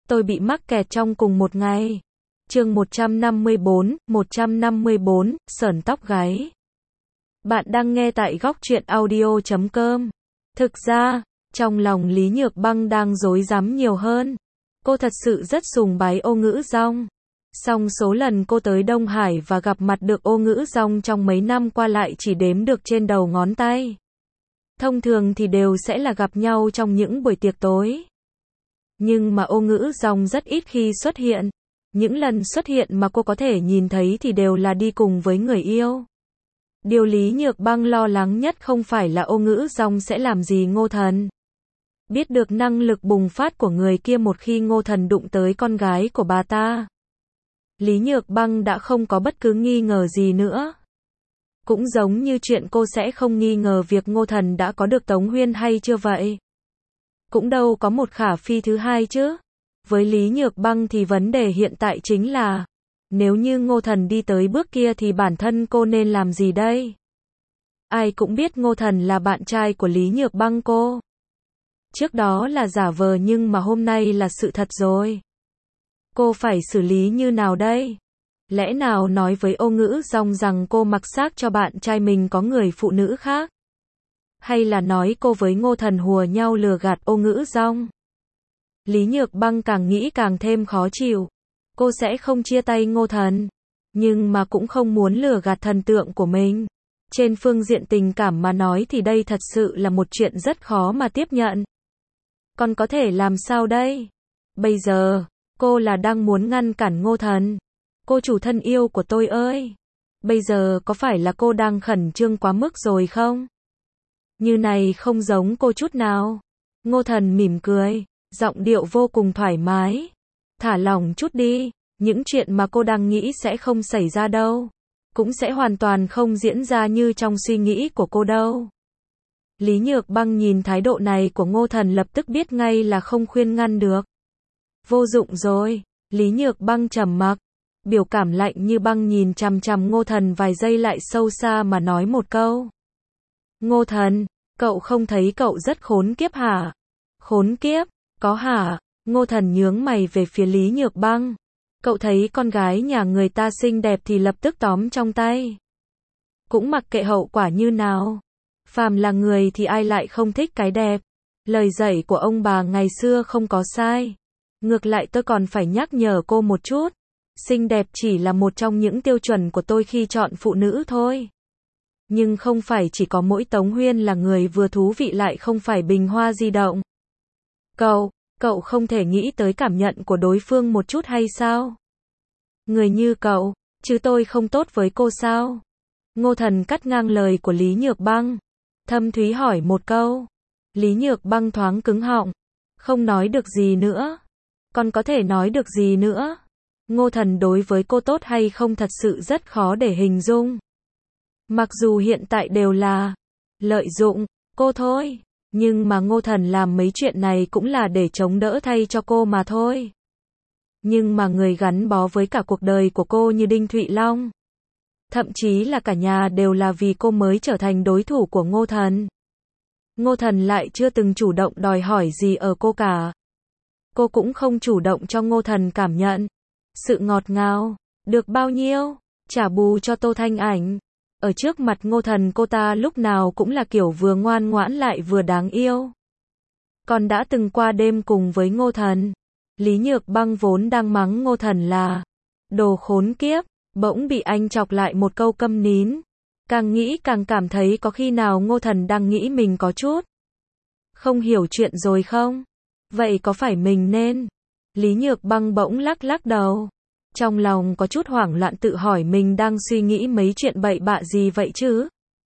tôi bị mắc kẹt trong cùng một ngày. Chương 154, sởn tóc gáy. Bạn đang nghe tại góc truyện audio.com. Thực ra, trong lòng Lý Nhược Băng đang rối rắm nhiều hơn. Cô thật sự rất sùng bái Ô Ngữ Dong. Song số lần cô tới Đông Hải và gặp mặt được Ô Ngữ Dong trong mấy năm qua lại chỉ đếm được trên đầu ngón tay. Thông thường thì đều sẽ là gặp nhau trong những buổi tiệc tối. Nhưng mà Ô Ngữ Dong rất ít khi xuất hiện. Những lần xuất hiện mà cô có thể nhìn thấy thì đều là đi cùng với người yêu. Điều Lý Nhược Băng lo lắng nhất không phải là Ô Ngữ Dong sẽ làm gì Ngô Thần. Biết được năng lực bùng phát của người kia một khi Ngô Thần đụng tới con gái của bà ta, Lý Nhược Băng đã không có bất cứ nghi ngờ gì nữa. Cũng giống như chuyện cô sẽ không nghi ngờ việc Ngô Thần đã có được Tống Huyên hay chưa vậy. Cũng đâu có một khả phi thứ hai chứ. Với Lý Nhược Băng thì vấn đề hiện tại chính là, nếu như Ngô Thần đi tới bước kia thì bản thân cô nên làm gì đây? Ai cũng biết Ngô Thần là bạn trai của Lý Nhược Băng cô. Trước đó là giả vờ nhưng mà hôm nay là sự thật rồi. Cô phải xử lý như nào đây? Lẽ nào nói với Ô Ngữ Dong rằng cô mặc xác cho bạn trai mình có người phụ nữ khác? Hay là nói cô với Ngô Thần hùa nhau lừa gạt Ô Ngữ Dong? Lý Nhược Băng càng nghĩ càng thêm khó chịu. Cô sẽ không chia tay Ngô Thần, nhưng mà cũng không muốn lừa gạt thần tượng của mình. Trên phương diện tình cảm mà nói thì đây thật sự là một chuyện rất khó mà tiếp nhận. Còn có thể làm sao đây? Bây giờ, cô là đang muốn ngăn cản Ngô Thần. Cô chủ thân yêu của tôi ơi! Bây giờ có phải là cô đang khẩn trương quá mức rồi không? Như này không giống cô chút nào. Ngô Thần mỉm cười, giọng điệu vô cùng thoải mái. Thả lỏng chút đi, những chuyện mà cô đang nghĩ sẽ không xảy ra đâu. Cũng sẽ hoàn toàn không diễn ra như trong suy nghĩ của cô đâu. Lý Nhược Băng nhìn thái độ này của Ngô Thần lập tức biết ngay là không khuyên ngăn được. Vô dụng rồi, Lý Nhược Băng trầm mặc, biểu cảm lạnh như băng nhìn chằm chằm Ngô Thần vài giây lại sâu xa mà nói một câu. Ngô Thần, cậu không thấy cậu rất khốn kiếp hả? Khốn kiếp? Có hả? Ngô Thần nhướng mày về phía Lý Nhược Băng. Cậu thấy con gái nhà người ta xinh đẹp thì lập tức tóm trong tay. Cũng mặc kệ hậu quả như nào. Phàm là người thì ai lại không thích cái đẹp. Lời dạy của ông bà ngày xưa không có sai. Ngược lại tôi còn phải nhắc nhở cô một chút. Xinh đẹp chỉ là một trong những tiêu chuẩn của tôi khi chọn phụ nữ thôi. Nhưng không phải chỉ có mỗi Tống Huyên là người vừa thú vị lại không phải bình hoa di động. Cậu không thể nghĩ tới cảm nhận của đối phương một chút hay sao? Người như cậu, chứ tôi không tốt với cô sao? Ngô Thần cắt ngang lời của Lý Nhược Băng. Thâm thúy hỏi một câu. Lý Nhược Băng thoáng cứng họng. Không nói được gì nữa. Còn có thể nói được gì nữa? Ngô Thần đối với cô tốt hay không thật sự rất khó để hình dung. Mặc dù hiện tại đều là lợi dụng cô thôi. Nhưng mà Ngô Thần làm mấy chuyện này cũng là để chống đỡ thay cho cô mà thôi. Nhưng mà người gắn bó với cả cuộc đời của cô như Đinh Thụy Long. Thậm chí là cả nhà đều là vì cô mới trở thành đối thủ của Ngô Thần. Ngô Thần lại chưa từng chủ động đòi hỏi gì ở cô cả. Cô cũng không chủ động cho Ngô Thần cảm nhận sự ngọt ngào. Được bao nhiêu? Trả bù cho Tô Thanh Ảnh. Ở trước mặt Ngô Thần cô ta lúc nào cũng là kiểu vừa ngoan ngoãn lại vừa đáng yêu. Còn đã từng qua đêm cùng với Ngô Thần. Lý Nhược Băng vốn đang mắng Ngô Thần là đồ khốn kiếp, bỗng bị anh chọc lại một câu câm nín. Càng nghĩ càng cảm thấy có khi nào Ngô Thần đang nghĩ mình có chút không hiểu chuyện rồi không? Vậy có phải mình nên? Lý Nhược Băng bỗng lắc lắc đầu. Trong lòng có chút hoảng loạn tự hỏi mình đang suy nghĩ mấy chuyện bậy bạ gì vậy chứ?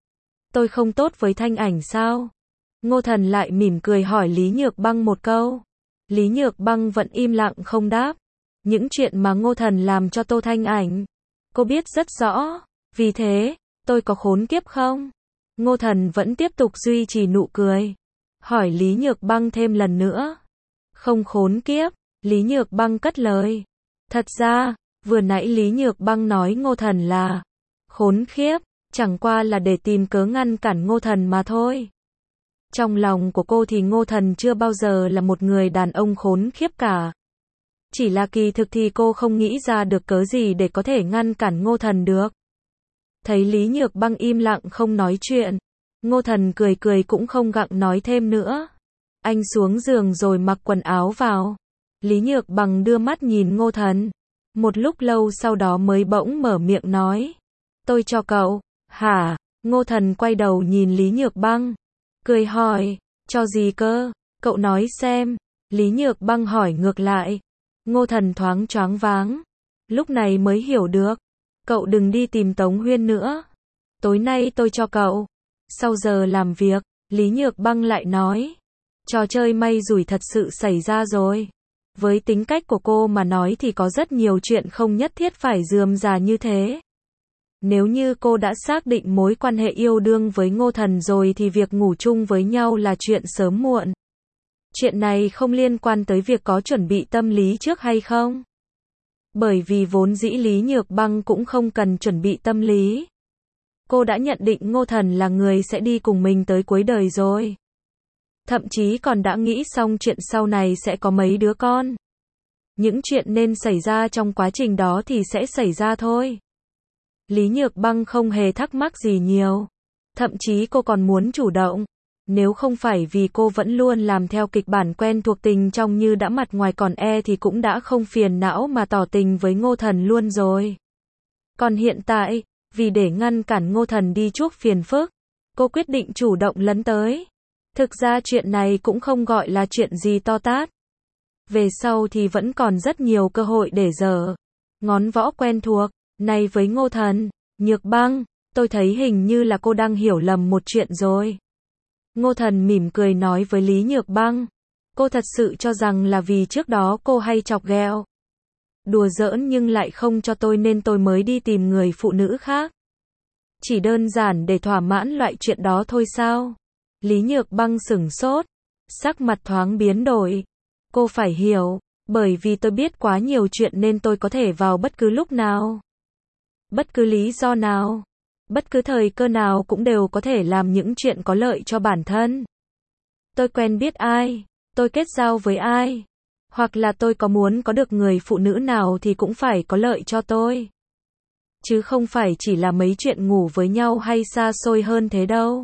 Tôi không tốt với Thanh Ảnh sao? Ngô Thần lại mỉm cười hỏi Lý Nhược Băng một câu. Lý Nhược Băng vẫn im lặng không đáp. Những chuyện mà Ngô Thần làm cho Tô Thanh Ảnh, cô biết rất rõ. Vì thế, tôi có khốn kiếp không? Ngô Thần vẫn tiếp tục duy trì nụ cười. Hỏi Lý Nhược Băng thêm lần nữa. Không khốn kiếp, Lý Nhược Băng cất lời. Thật ra, vừa nãy Lý Nhược Băng nói Ngô Thần là khốn khiếp, chẳng qua là để tìm cớ ngăn cản Ngô Thần mà thôi. Trong lòng của cô thì Ngô Thần chưa bao giờ là một người đàn ông khốn khiếp cả. Chỉ là kỳ thực thì cô không nghĩ ra được cớ gì để có thể ngăn cản Ngô Thần được. Thấy Lý Nhược Băng im lặng không nói chuyện, Ngô Thần cười cười cũng không gặng nói thêm nữa. Anh xuống giường rồi mặc quần áo vào. Lý Nhược Băng đưa mắt nhìn Ngô Thần. Một lúc lâu sau đó mới bỗng mở miệng nói. Tôi cho cậu. Hả? Ngô Thần quay đầu nhìn Lý Nhược Băng. Cười hỏi. Cho gì cơ? Cậu nói xem. Lý Nhược Băng hỏi ngược lại. Ngô Thần thoáng choáng váng. Lúc này mới hiểu được. Cậu đừng đi tìm Tống Huyên nữa. Tối nay tôi cho cậu. Sau giờ làm việc, Lý Nhược Băng lại nói. Trò chơi may rủi thật sự xảy ra rồi. Với tính cách của cô mà nói thì có rất nhiều chuyện không nhất thiết phải rườm rà như thế. Nếu như cô đã xác định mối quan hệ yêu đương với Ngô Thần rồi thì việc ngủ chung với nhau là chuyện sớm muộn. Chuyện này không liên quan tới việc có chuẩn bị tâm lý trước hay không. Bởi vì vốn dĩ Lý Nhược Băng cũng không cần chuẩn bị tâm lý. Cô đã nhận định Ngô Thần là người sẽ đi cùng mình tới cuối đời rồi. Thậm chí còn đã nghĩ xong chuyện sau này sẽ có mấy đứa con. Những chuyện nên xảy ra trong quá trình đó thì sẽ xảy ra thôi. Lý Nhược Băng không hề thắc mắc gì nhiều. Thậm chí cô còn muốn chủ động. Nếu không phải vì cô vẫn luôn làm theo kịch bản quen thuộc tình trong như đã mặt ngoài còn thì cũng đã không phiền não mà tỏ tình với Ngô Thần luôn rồi. Còn hiện tại, vì để ngăn cản Ngô Thần đi chuốc phiền phức, cô quyết định chủ động lấn tới. Thực ra chuyện này cũng không gọi là chuyện gì to tát. Về sau thì vẫn còn rất nhiều cơ hội để giở ngón võ quen thuộc. Này với Ngô Thần, Nhược Băng, tôi thấy hình như là cô đang hiểu lầm một chuyện rồi. Ngô Thần mỉm cười nói với Lý Nhược Băng. Cô thật sự cho rằng là vì trước đó cô hay chọc ghẹo, đùa giỡn nhưng lại không cho tôi nên tôi mới đi tìm người phụ nữ khác. Chỉ đơn giản để thỏa mãn loại chuyện đó thôi sao? Lý Nhược Băng sửng sốt, sắc mặt thoáng biến đổi. Cô phải hiểu, bởi vì tôi biết quá nhiều chuyện nên tôi có thể vào bất cứ lúc nào, bất cứ lý do nào, bất cứ thời cơ nào cũng đều có thể làm những chuyện có lợi cho bản thân. Tôi quen biết ai, tôi kết giao với ai, hoặc là tôi có muốn có được người phụ nữ nào thì cũng phải có lợi cho tôi. Chứ không phải chỉ là mấy chuyện ngủ với nhau hay xa xôi hơn thế đâu.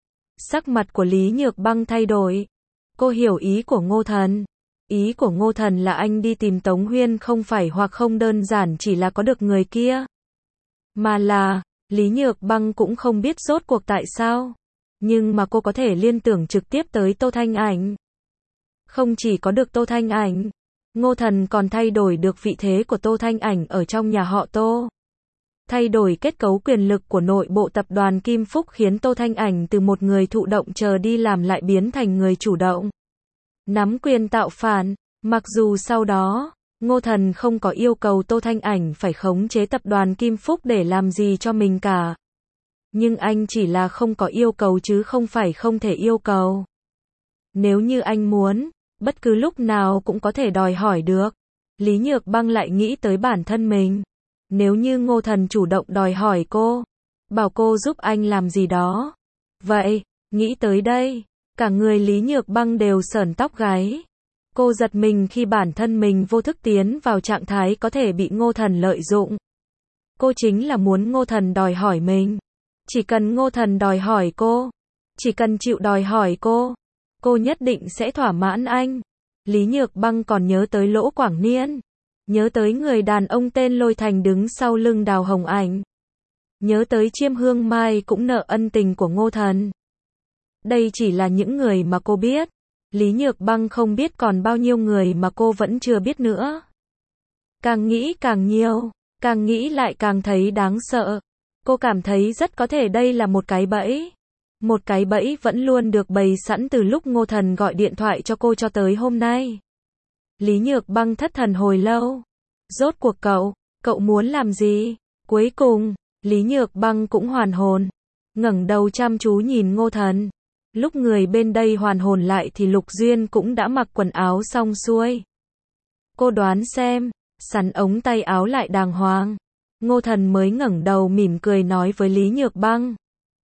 Sắc mặt của Lý Nhược Băng thay đổi. Cô hiểu ý của Ngô Thần. Ý của Ngô Thần là anh đi tìm Tống Huyên không phải hoặc không đơn giản chỉ là có được người kia. Mà là, Lý Nhược Băng cũng không biết rốt cuộc tại sao. Nhưng mà cô có thể liên tưởng trực tiếp tới Tô Thanh Ảnh. Không chỉ có được Tô Thanh Ảnh, Ngô Thần còn thay đổi được vị thế của Tô Thanh Ảnh ở trong nhà họ Tô. Thay đổi kết cấu quyền lực của nội bộ tập đoàn Kim Phúc khiến Tô Thanh Ảnh từ một người thụ động chờ đi làm lại biến thành người chủ động. Nắm quyền tạo phản, mặc dù sau đó, Ngô Thần không có yêu cầu Tô Thanh Ảnh phải khống chế tập đoàn Kim Phúc để làm gì cho mình cả. Nhưng anh chỉ là không có yêu cầu chứ không phải không thể yêu cầu. Nếu như anh muốn, bất cứ lúc nào cũng có thể đòi hỏi được. Lý Nhược Băng lại nghĩ tới bản thân mình. Nếu như Ngô Thần chủ động đòi hỏi cô, bảo cô giúp anh làm gì đó. Vậy, nghĩ tới đây, cả người Lý Nhược Băng đều sởn tóc gáy. Cô giật mình khi bản thân mình vô thức tiến vào trạng thái có thể bị Ngô Thần lợi dụng. Cô chính là muốn Ngô Thần đòi hỏi mình. Chỉ cần Ngô Thần đòi hỏi cô, chỉ cần chịu đòi hỏi cô nhất định sẽ thỏa mãn anh. Lý Nhược Băng còn nhớ tới Lỗ Quảng Niên. Nhớ tới người đàn ông tên Lôi Thành đứng sau lưng Đào Hồng Ảnh. Nhớ tới Chiêm Hương Mai cũng nợ ân tình của Ngô Thần. Đây chỉ là những người mà cô biết. Lý Nhược Băng không biết còn bao nhiêu người mà cô vẫn chưa biết nữa. Càng nghĩ càng nhiều, càng nghĩ lại càng thấy đáng sợ. Cô cảm thấy rất có thể đây là một cái bẫy. Một cái bẫy vẫn luôn được bày sẵn từ lúc Ngô Thần gọi điện thoại cho cô cho tới hôm nay. Lý Nhược Băng thất thần hồi lâu. Rốt cuộc cậu muốn làm gì? Cuối cùng, Lý Nhược Băng cũng hoàn hồn. Ngẩng đầu chăm chú nhìn Ngô Thần. Lúc người bên đây hoàn hồn lại thì Lục Duyên cũng đã mặc quần áo xong xuôi. Cô đoán xem, sắn ống tay áo lại đàng hoàng. Ngô Thần mới ngẩng đầu mỉm cười nói với Lý Nhược Băng.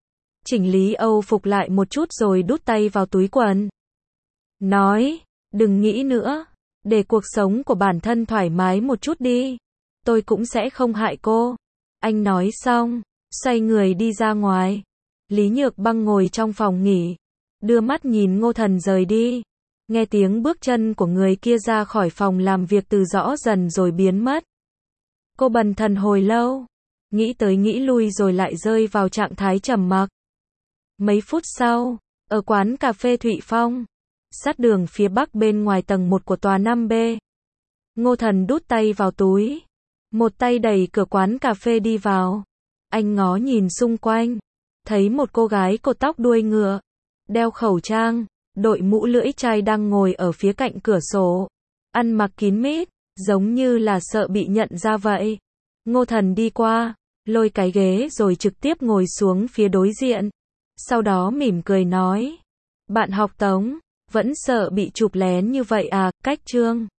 Chỉnh lý Âu phục lại một chút rồi đút tay vào túi quần. Nói, đừng nghĩ nữa, Để cuộc sống của bản thân thoải mái một chút đi. Tôi cũng sẽ không hại cô. Anh nói xong, xoay người đi ra ngoài. Lý Nhược Băng ngồi trong phòng nghỉ, đưa mắt nhìn Ngô Thần rời đi. Nghe tiếng bước chân của người kia ra khỏi phòng làm việc từ rõ dần rồi biến mất. Cô bần thần hồi lâu, nghĩ tới nghĩ lui rồi lại rơi vào trạng thái trầm mặc. Mấy phút sau, ở quán cà phê Thụy Phong, sát đường phía bắc bên ngoài tầng 1 của tòa 5B. Ngô Thần đút tay vào túi, một tay đẩy cửa quán cà phê đi vào. Anh ngó nhìn xung quanh, thấy một cô gái cột tóc đuôi ngựa, đeo khẩu trang, đội mũ lưỡi chai đang ngồi ở phía cạnh cửa sổ, ăn mặc kín mít, giống như là sợ bị nhận ra vậy. Ngô Thần đi qua, lôi cái ghế rồi trực tiếp ngồi xuống phía đối diện. Sau đó mỉm cười nói, bạn học Tống, vẫn sợ bị chụp lén như vậy à, cách chương.